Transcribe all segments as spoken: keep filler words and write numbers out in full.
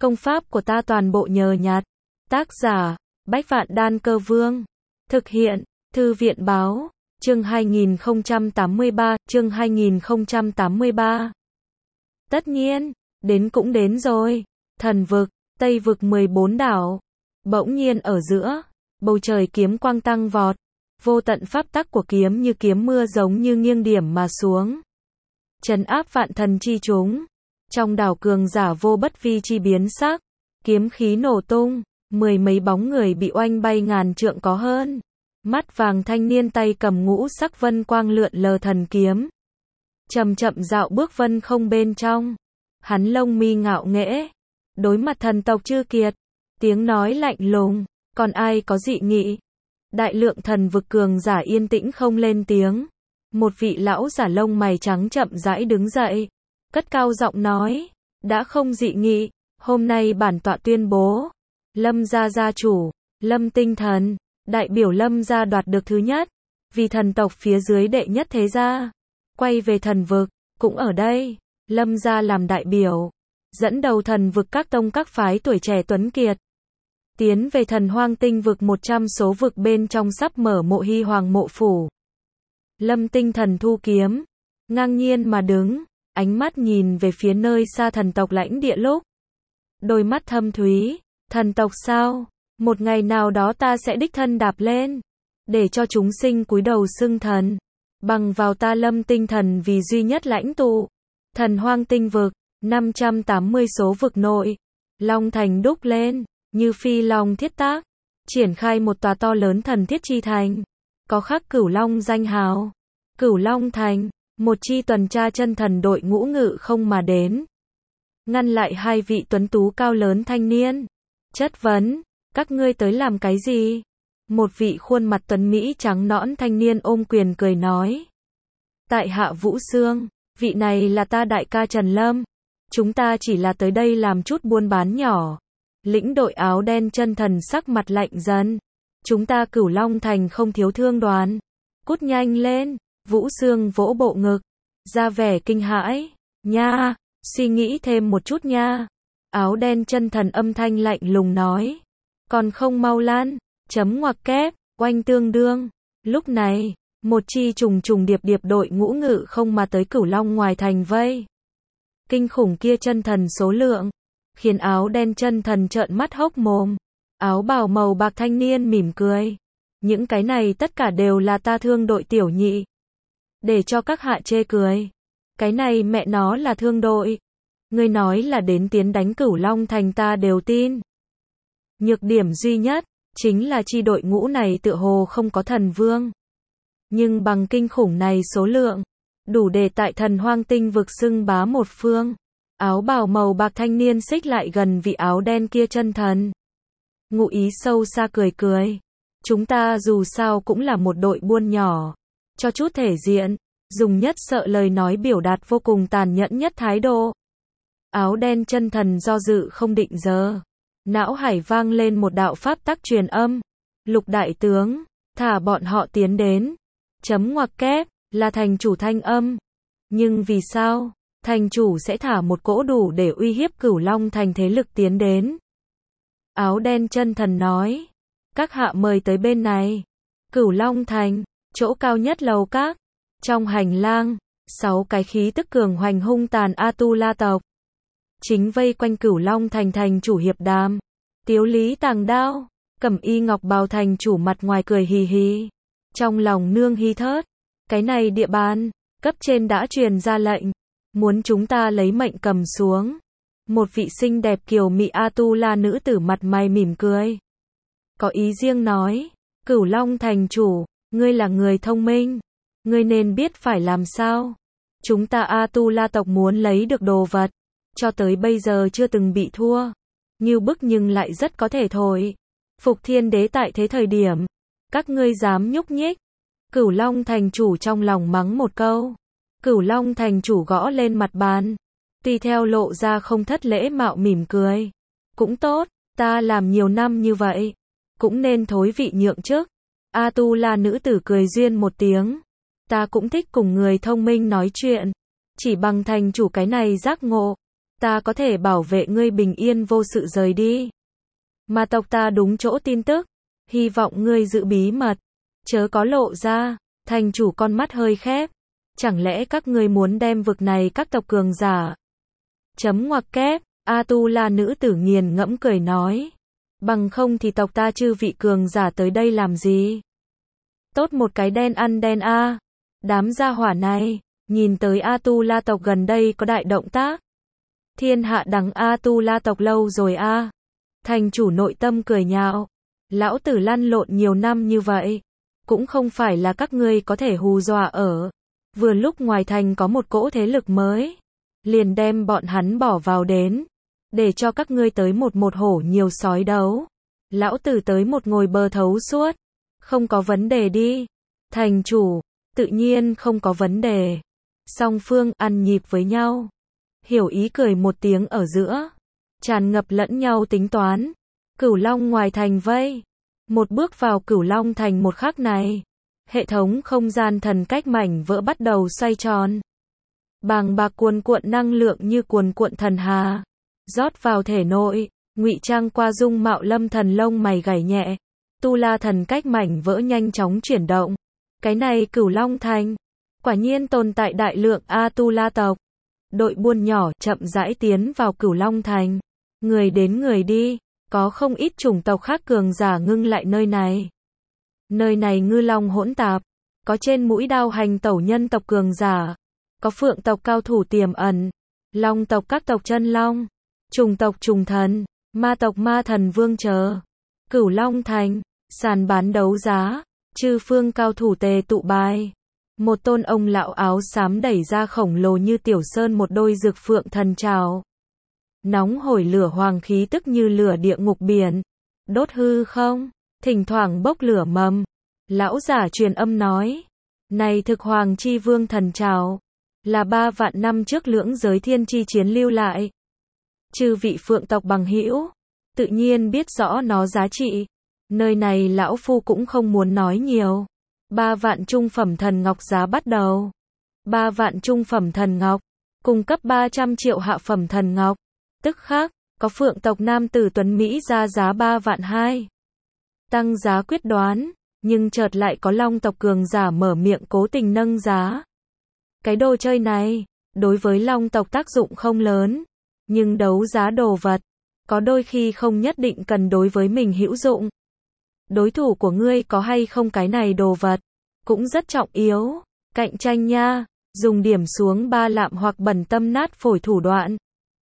Công pháp của ta toàn bộ nhờ nhặt. Tác giả, Bách Vạn Đan Cơ Vương. Thực hiện, Thư viện Báo. Chương hai nghìn không trăm tám mươi ba, chương hai nghìn không trăm tám mươi ba. Tất nhiên, đến cũng đến rồi. Thần vực, Tây vực mười bốn đảo. Bỗng nhiên ở giữa, bầu trời kiếm quang tăng vọt. Vô tận pháp tắc của kiếm như kiếm mưa giống như nghiêng điểm mà xuống. Trấn áp vạn thần chi chúng. Trong đảo cường giả vô bất vi chi biến sắc. Kiếm khí nổ tung, mười mấy bóng người bị oanh bay ngàn trượng có hơn. Mắt vàng thanh niên tay cầm ngũ sắc vân quang lượn lờ thần kiếm. Chậm chậm dạo bước vân không bên trong. Hắn lông mi ngạo nghễ. Đối mặt thần tộc chư kiệt. Tiếng nói lạnh lùng. Còn ai có dị nghị? Đại lượng thần vực cường giả yên tĩnh không lên tiếng. Một vị lão giả lông mày trắng chậm rãi đứng dậy. Cất cao giọng nói. Đã không dị nghị. Hôm nay bản tọa tuyên bố. Lâm gia gia chủ. Lâm Tinh Thần. Đại biểu Lâm gia đoạt được thứ nhất. Vì thần tộc phía dưới đệ nhất thế gia. Quay về thần vực. Cũng ở đây. Lâm gia làm đại biểu. Dẫn đầu thần vực các tông các phái tuổi trẻ tuấn kiệt. Tiến về thần hoang tinh vực một trăm số vực bên trong sắp mở mộ hy hoàng mộ phủ. Lâm Tinh Thần thu kiếm. Ngang nhiên mà đứng. Ánh mắt nhìn về phía nơi xa thần tộc lãnh địa lúc. Đôi mắt thâm thúy. Thần tộc sao? Một ngày nào đó ta sẽ đích thân đạp lên. Để cho chúng sinh cúi đầu xưng thần. Bằng vào ta Lâm Tinh Thần vì duy nhất lãnh tụ. Thần hoang tinh vực. năm trăm tám mươi số vực nội. Long thành đúc lên. Như phi long thiết tác. Triển khai một tòa to lớn thần thiết chi thành. Có khắc Cửu Long danh hào. Cửu Long thành. Một chi tuần tra chân thần đội ngũ ngự không mà đến. Ngăn lại hai vị tuấn tú cao lớn thanh niên. Chất vấn. Các ngươi tới làm cái gì? Một vị khuôn mặt tuấn Mỹ trắng nõn thanh niên ôm quyền cười nói. Tại hạ Vũ Sương. Vị này là ta đại ca Trần Lâm. Chúng ta chỉ là tới đây làm chút buôn bán nhỏ. Lĩnh đội áo đen chân thần sắc mặt lạnh dần. Chúng ta Cửu Long thành không thiếu thương đoàn. Cút nhanh lên. Vũ Sương vỗ bộ ngực. Ra vẻ kinh hãi. Nha. Suy nghĩ thêm một chút nha. Áo đen chân thần âm thanh lạnh lùng nói. Còn không mau lan. Chấm ngoặc kép. Oanh tương đương. Lúc này. Một chi trùng trùng điệp điệp đội ngũ ngự không mà tới Cửu Long ngoài thành vây. Kinh khủng kia chân thần số lượng. Khiến áo đen chân thần trợn mắt hốc mồm. Áo bào màu bạc thanh niên mỉm cười. Những cái này tất cả đều là ta thương đội tiểu nhị. Để cho các hạ chê cười. Cái này mẹ nó là thương đội. Ngươi nói là đến tiến đánh Cửu Long thành ta đều tin. Nhược điểm duy nhất. Chính là chi đội ngũ này tựa hồ không có thần vương. Nhưng bằng kinh khủng này số lượng. Đủ để tại thần hoang tinh vực xưng bá một phương. Áo bào màu bạc thanh niên xích lại gần vị áo đen kia chân thần. Ngụ ý sâu xa cười cười. Chúng ta dù sao cũng là một đội buôn nhỏ. Cho chút thể diện. Dùng nhất sợ lời nói biểu đạt vô cùng tàn nhẫn nhất thái độ. Áo đen chân thần do dự không định giờ. Não hải vang lên một đạo pháp tắc truyền âm. Lục đại tướng. Thả bọn họ tiến đến. Chấm ngoặc kép. Là thành chủ thanh âm. Nhưng vì sao? Thành chủ sẽ thả một cỗ đủ để uy hiếp Cửu Long thành thế lực tiến đến. Áo đen chân thần nói. Các hạ mời tới bên này. Cửu Long thành. Chỗ cao nhất lầu các. Trong hành lang. Sáu cái khí tức cường hoành hung tàn Atula tộc. Chính vây quanh Cửu Long thành thành chủ hiệp đàm. Tiếu lý tàng đao. Cẩm y ngọc bào thành chủ mặt ngoài cười hì hì. Trong lòng nương hi thớt. Cái này địa bàn. Cấp trên đã truyền ra lệnh. Muốn chúng ta lấy mệnh cầm xuống. Một vị xinh đẹp kiều mị Atula nữ tử mặt mày mỉm cười. Có ý riêng nói. Cửu Long thành chủ. Ngươi là người thông minh. Ngươi nên biết phải làm sao. Chúng ta Atula tộc muốn lấy được đồ vật. Cho tới bây giờ chưa từng bị thua. Như bức nhưng lại rất có thể thổi. Phục Thiên Đế tại thế thời điểm. Các ngươi dám nhúc nhích. Cửu Long thành chủ trong lòng mắng một câu. Cửu Long thành chủ gõ lên mặt bàn. Tùy theo lộ ra không thất lễ mạo mỉm cười. Cũng tốt, ta làm nhiều năm như vậy. Cũng nên thối vị nhượng chức. Atula nữ tử cười duyên một tiếng. Ta cũng thích cùng người thông minh nói chuyện. Chỉ bằng thành chủ cái này giác ngộ. Ta có thể bảo vệ ngươi bình yên vô sự rời đi. Mà tộc ta đúng chỗ tin tức. Hy vọng ngươi giữ bí mật. Chớ có lộ ra. Thành chủ con mắt hơi khép. Chẳng lẽ các ngươi muốn đem vực này các tộc cường giả? Chấm ngoặc kép. Atula nữ tử nghiền ngẫm cười nói. Bằng không thì tộc ta chư vị cường giả tới đây làm gì? Tốt một cái đen ăn đen a. Đám gia hỏa này, nhìn tới Atula tộc gần đây có đại động tác. Thiên hạ đằng Atula tộc lâu rồi a. Thành chủ nội tâm cười nhạo. Lão tử lăn lộn nhiều năm như vậy. Cũng không phải là các ngươi có thể hù dọa ở. Vừa lúc ngoài thành có một cỗ thế lực mới. Liền đem bọn hắn bỏ vào đến. Để cho các ngươi tới một một hổ nhiều sói đấu. Lão tử tới một ngồi bờ thấu suốt. Không có vấn đề đi. Thành chủ, tự nhiên không có vấn đề. Song phương ăn nhịp với nhau. Hiểu ý cười một tiếng ở giữa. Tràn ngập lẫn nhau tính toán. Cửu Long ngoài thành vây. Một bước vào Cửu Long thành một khắc này. Hệ thống không gian thần cách mảnh vỡ bắt đầu xoay tròn. Bàng bạc cuồn cuộn năng lượng như cuồn cuộn thần hà. Rót vào thể nội. Ngụy trang qua dung mạo Lâm Thần lông mày gảy nhẹ. Tu La thần cách mảnh vỡ nhanh chóng chuyển động. Cái này Cửu Long thành. Quả nhiên tồn tại đại lượng Atula tộc. Đội buôn nhỏ chậm rãi tiến vào Cửu Long thành. Người đến người đi. Có không ít chủng tộc khác cường giả ngưng lại nơi này. Nơi này ngư long hỗn tạp. Có trên mũi đao hành tẩu nhân tộc cường giả. Có phượng tộc cao thủ tiềm ẩn. Long tộc các tộc chân long. Trùng tộc trùng thần. Ma tộc ma thần vương chờ. Cửu Long thành. Sàn bán đấu giá. Chư phương cao thủ tề tụ bài. Một tôn ông lão áo xám đẩy ra khổng lồ như tiểu sơn một đôi dược phượng thần trào. Nóng hổi lửa hoàng khí tức như lửa địa ngục biển. Đốt hư không, thỉnh thoảng bốc lửa mầm. Lão giả truyền âm nói. Này thực hoàng chi vương thần trào. Là ba vạn năm trước lưỡng giới thiên chi chiến lưu lại. Chư vị phượng tộc bằng hữu. Tự nhiên biết rõ nó giá trị. Nơi này lão phu cũng không muốn nói nhiều. Ba vạn trung phẩm thần ngọc giá bắt đầu. Ba vạn trung phẩm thần ngọc. Cung cấp ba trăm triệu hạ phẩm thần ngọc. Tức khắc, có phượng tộc nam tử tuấn Mỹ ra giá ba vạn hai. Tăng giá quyết đoán, nhưng chợt lại có long tộc cường giả mở miệng cố tình nâng giá. Cái đồ chơi này, đối với long tộc tác dụng không lớn. Nhưng đấu giá đồ vật, có đôi khi không nhất định cần đối với mình hữu dụng. Đối thủ của ngươi có hay không cái này đồ vật, cũng rất trọng yếu. Cạnh tranh nha, dùng điểm xuống ba lạm hoặc bẩn tâm nát phổi thủ đoạn.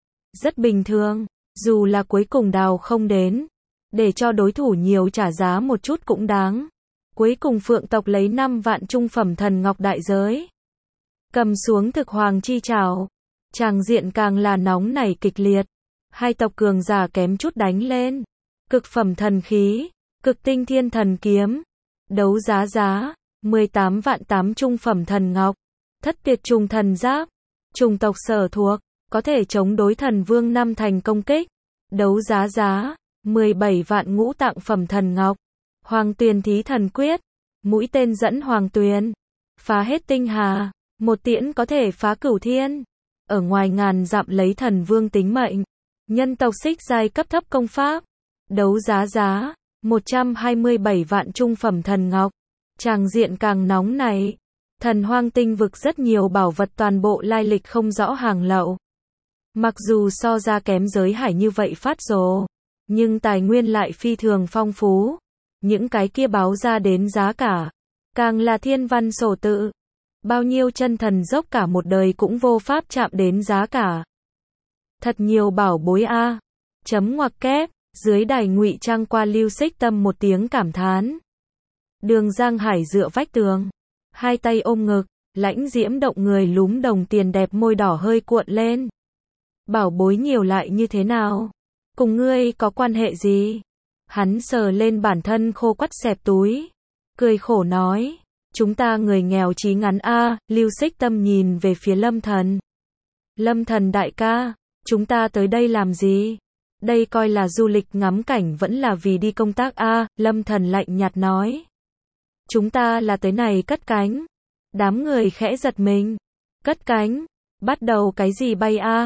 Rất bình thường, dù là cuối cùng đào không đến. Để cho đối thủ nhiều trả giá một chút cũng đáng. Cuối cùng phượng tộc lấy năm vạn trung phẩm thần ngọc đại giới. Cầm xuống thực hoàng chi trảo. Tràng diện càng là nóng nảy kịch liệt. Hai tộc cường giả kém chút đánh lên. Cực phẩm thần khí. Cực tinh thiên thần kiếm. Đấu giá giá. mười tám vạn tám trung phẩm thần ngọc. Thất tiệt trùng thần giáp. Trùng tộc sở thuộc. Có thể chống đối thần vương năm thành công kích. Đấu giá giá. mười bảy vạn ngũ tạng phẩm thần ngọc. Hoàng tuyền thí thần quyết. Mũi tên dẫn hoàng tuyền. Phá hết tinh hà. Một tiễn có thể phá cửu thiên. Ở ngoài ngàn dặm lấy thần vương tính mệnh. Nhân tộc xích giai cấp thấp công pháp. Đấu giá giá. một trăm hai mươi bảy vạn trung phẩm thần ngọc. Tràng diện càng nóng này. Thần hoang tinh vực rất nhiều bảo vật toàn bộ lai lịch không rõ hàng lậu. Mặc dù so ra kém giới hải như vậy phát rồ. Nhưng tài nguyên lại phi thường phong phú. Những cái kia báo ra đến giá cả. Càng là thiên văn sổ tự. Bao nhiêu chân thần dốc cả một đời cũng vô pháp chạm đến giá cả. Thật nhiều bảo bối a. Chấm ngoặc kép. Dưới đài ngụy trang qua Lưu Xích Tâm một tiếng cảm thán. Đường Giang Hải dựa vách tường. Hai tay ôm ngực. Lãnh diễm động người lúm đồng tiền đẹp môi đỏ hơi cuộn lên. Bảo bối nhiều lại như thế nào? Cùng ngươi có quan hệ gì? Hắn sờ lên bản thân khô quắt xẹp túi. Cười khổ nói. Chúng ta người nghèo chí ngắn a. Lưu Xích Tâm nhìn về phía Lâm Thần. Lâm Thần đại ca. Chúng ta tới đây làm gì? Đây coi là du lịch ngắm cảnh vẫn là vì đi công tác a. Lâm Thần lạnh nhạt nói. Chúng ta là tới này cất cánh. Đám người khẽ giật mình. Cất cánh? Bắt đầu cái gì bay a?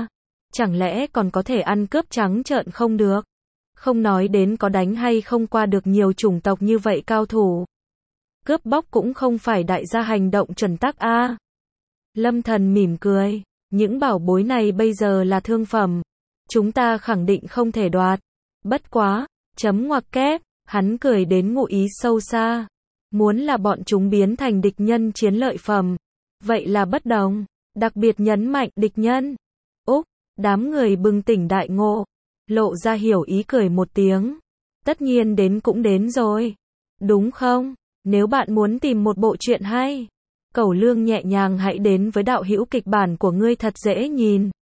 chẳng lẽ còn có thể ăn cướp trắng trợn không được? Không nói đến có đánh hay không qua được nhiều chủng tộc như vậy cao thủ. Cướp bóc cũng không phải đại gia hành động chuẩn tắc a. Lâm Thần mỉm cười, những bảo bối này bây giờ là thương phẩm, chúng ta khẳng định không thể đoạt. Bất quá, chấm ngoặc kép, hắn cười đến ngụ ý sâu xa. Muốn là bọn chúng biến thành địch nhân chiến lợi phẩm, vậy là bất đồng, đặc biệt nhấn mạnh địch nhân. Úc, đám người bừng tỉnh đại ngộ, lộ ra hiểu ý cười một tiếng. Tất nhiên đến cũng đến rồi, đúng không? Nếu bạn muốn tìm một bộ truyện hay, Cẩu Lương nhẹ nhàng hãy đến với đạo hữu kịch bản của ngươi thật dễ nhìn.